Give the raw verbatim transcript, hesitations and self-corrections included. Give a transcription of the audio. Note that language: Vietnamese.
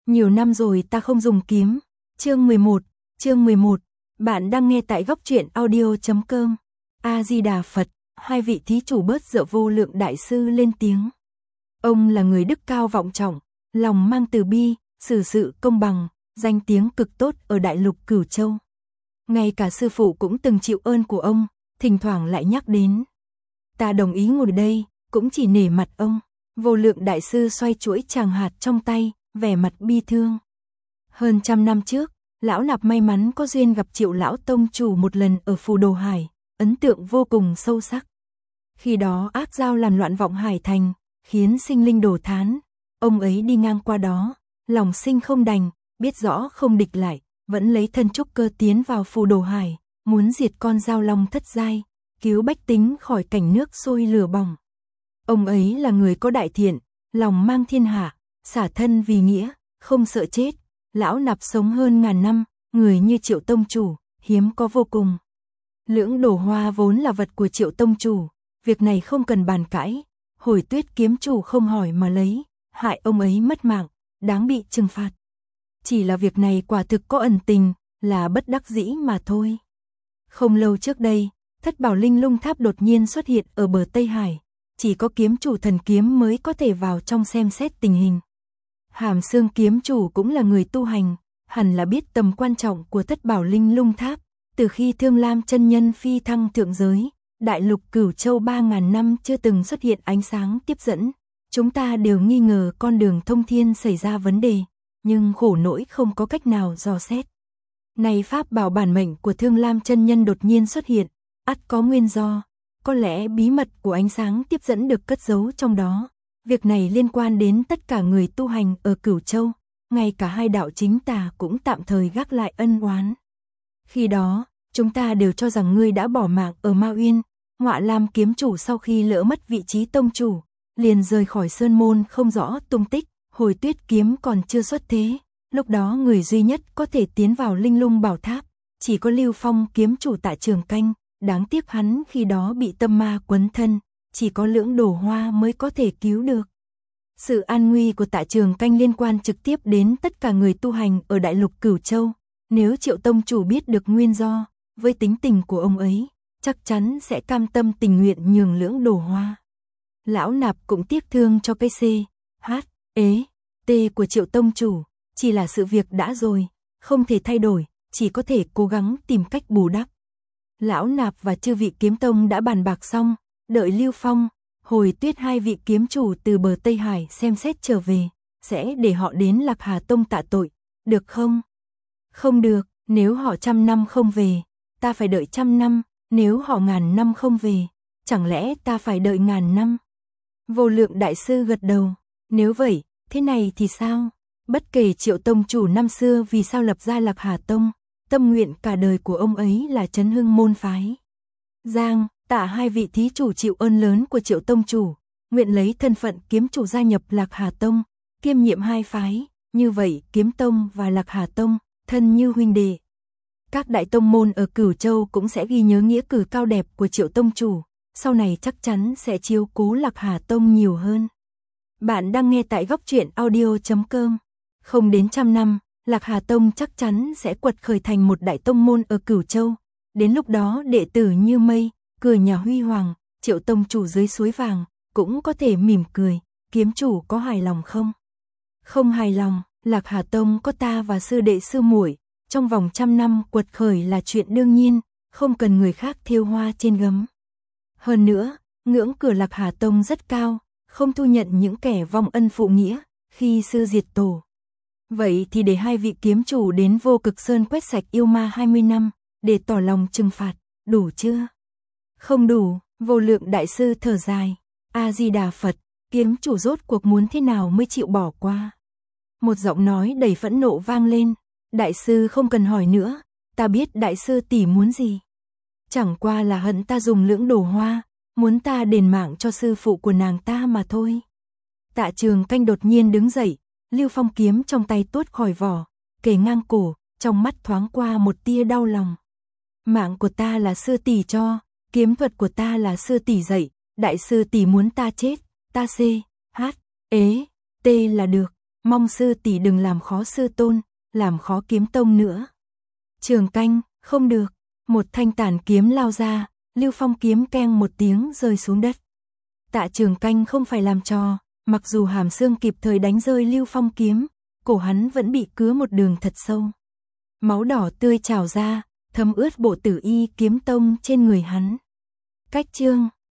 Nhiều năm rồi ta không dùng kiếm. Chương mười một, chương mười một. Bạn đang nghe tại góc truyện audio chấm com. A Di Đà Phật, hai vị thí chủ bớt giận. Vô Lượng đại sư lên tiếng. Ông là người đức cao vọng trọng, lòng mang từ bi, xử sự công bằng, danh tiếng cực tốt ở đại lục Cửu Châu. Ngay cả sư phụ cũng từng chịu ơn của ông, thỉnh thoảng lại nhắc đến. Ta đồng ý ngồi đây, cũng chỉ nể mặt ông. Vô Lượng đại sư xoay chuỗi tràng hạt trong tay, vẻ mặt bi thương. Hơn trăm năm trước, lão nạp may mắn có duyên gặp Triệu lão tông chủ một lần ở Phù Đồ Hải, ấn tượng vô cùng sâu sắc. Khi đó ác giao làm loạn vọng hải thành, khiến sinh linh đổ thán. Ông ấy đi ngang qua đó, lòng sinh không đành, biết rõ không địch lại, vẫn lấy thân trúc cơ tiến vào Phù Đồ Hải, muốn diệt con giao long thất giai, cứu bách tính khỏi cảnh nước sôi lửa bỏng. Ông ấy là người có đại thiện, lòng mang thiên hạ, xả thân vì nghĩa, không sợ chết. Lão nạp sống hơn ngàn năm, người như Triệu tông chủ, hiếm có vô cùng. Lưỡng Đồ Hoa vốn là vật của Triệu tông chủ, việc này không cần bàn cãi. Hồi Tuyết kiếm chủ không hỏi mà lấy, hại ông ấy mất mạng, đáng bị trừng phạt. Chỉ là việc này quả thực có ẩn tình, là bất đắc dĩ mà thôi. Không lâu trước đây, Thất Bảo Linh Lung Tháp đột nhiên xuất hiện ở bờ Tây Hải, chỉ có kiếm chủ thần kiếm mới có thể vào trong xem xét tình hình. Hàm Xương kiếm chủ cũng là người tu hành, hẳn là biết tầm quan trọng của Thất Bảo Linh Lung Tháp. Từ khi Thương Lam chân nhân phi thăng thượng giới, đại lục Cửu Châu ba ngàn năm chưa từng xuất hiện ánh sáng tiếp dẫn. Chúng ta đều nghi ngờ con đường thông thiên xảy ra vấn đề, nhưng khổ nỗi không có cách nào dò xét. Này pháp bảo bản mệnh của Thương Lam chân nhân đột nhiên xuất hiện, ắt có nguyên do. Có lẽ bí mật của ánh sáng tiếp dẫn được cất giấu trong đó. Việc này liên quan đến tất cả người tu hành ở Cửu Châu, ngay cả hai đạo chính tà cũng tạm thời gác lại ân oán. Khi đó, chúng ta đều cho rằng ngươi đã bỏ mạng ở Ma Uyên. Ngọa Lam kiếm chủ sau khi lỡ mất vị trí tông chủ, liền rời khỏi sơn môn không rõ tung tích. Hồi Tuyết kiếm còn chưa xuất thế, lúc đó người duy nhất có thể tiến vào Linh Lung Bảo Tháp chỉ có Lưu Phong kiếm chủ Tạ Trường Canh. Đáng tiếc hắn khi đó bị tâm ma quấn thân, chỉ có Lưỡng Đồ Hoa mới có thể cứu được. Sự an nguy của Tạ Trường Canh liên quan trực tiếp đến tất cả người tu hành ở đại lục Cửu Châu. Nếu Triệu tông chủ biết được nguyên do, với tính tình của ông ấy, chắc chắn sẽ cam tâm tình nguyện nhường Lưỡng Đồ Hoa. Lão nạp cũng tiếc thương cho cái C, H, E, T của Triệu tông chủ, chỉ là sự việc đã rồi, không thể thay đổi, chỉ có thể cố gắng tìm cách bù đắp. Lão nạp và chư vị kiếm tông đã bàn bạc xong, đợi Lưu Phong, Hồi Tuyết hai vị kiếm chủ từ bờ Tây Hải xem xét trở về, sẽ để họ đến Lạc Hà Tông tạ tội, được không? Không được, nếu họ trăm năm không về, ta phải đợi trăm năm, nếu họ ngàn năm không về, chẳng lẽ ta phải đợi ngàn năm? Vô Lượng đại sư gật đầu, nếu vậy, thế này thì sao? Bất kể Triệu tông chủ năm xưa vì sao lập ra Lạc Hà Tông, tâm nguyện cả đời của ông ấy là chấn hưng môn phái. Giang, Tạ hai vị thí chủ chịu ơn lớn của Triệu tông chủ, nguyện lấy thân phận kiếm chủ gia nhập Lạc Hà Tông, kiêm nhiệm hai phái, như vậy Kiếm Tông và Lạc Hà Tông, thân như huynh đệ. Các đại tông môn ở Cửu Châu cũng sẽ ghi nhớ nghĩa cử cao đẹp của Triệu tông chủ, sau này chắc chắn sẽ chiếu cố Lạc Hà Tông nhiều hơn. Bạn đang nghe tại góc truyện audio chấm com. Không đến trăm năm, Lạc Hà Tông chắc chắn sẽ quật khởi thành một đại tông môn ở Cửu Châu. Đến lúc đó đệ tử như mây, cửa nhà huy hoàng, Triệu tông chủ dưới suối vàng, cũng có thể mỉm cười. Kiếm chủ có hài lòng không? Không hài lòng, Lạc Hà Tông có ta và sư đệ sư muội, trong vòng trăm năm quật khởi là chuyện đương nhiên, không cần người khác thêu hoa trên gấm. Hơn nữa, ngưỡng cửa Lạc Hà Tông rất cao, không thu nhận những kẻ vong ân phụ nghĩa, khi sư diệt tổ. Vậy thì để hai vị kiếm chủ đến Vô Cực Sơn quét sạch yêu ma hai mươi năm, để tỏ lòng trừng phạt, đủ chưa? Không đủ, Vô Lượng đại sư thở dài. A Di Đà Phật, kiếm chủ rốt cuộc muốn thế nào mới chịu bỏ qua? Một giọng nói đầy phẫn nộ vang lên. Đại sư không cần hỏi nữa, ta biết đại sư tỷ muốn gì. Chẳng qua là hận ta dùng Lưỡng Đồ Hoa, muốn ta đền mạng cho sư phụ của nàng ta mà thôi. Tạ Trường Canh đột nhiên đứng dậy, Lưu Phong kiếm trong tay tuốt khỏi vỏ, kề ngang cổ, trong mắt thoáng qua một tia đau lòng. Mạng của ta là sư tỷ cho, kiếm thuật của ta là sư tỷ dạy, đại sư tỷ muốn ta chết, ta C, H, E, T là được. mong sư tỷ đừng làm khó sư tôn, làm khó kiếm tông nữa. Trường Canh, không được, một thanh tản kiếm lao ra, Lưu Phong kiếm keng một tiếng rơi xuống đất. Tạ Trường Canh không phải làm trò, mặc dù hàm xương kịp thời đánh rơi Lưu Phong kiếm, cổ hắn vẫn bị cứa một đường thật sâu. Máu đỏ tươi trào ra, thấm ướt bộ tử y kiếm tông trên người hắn. Cách chương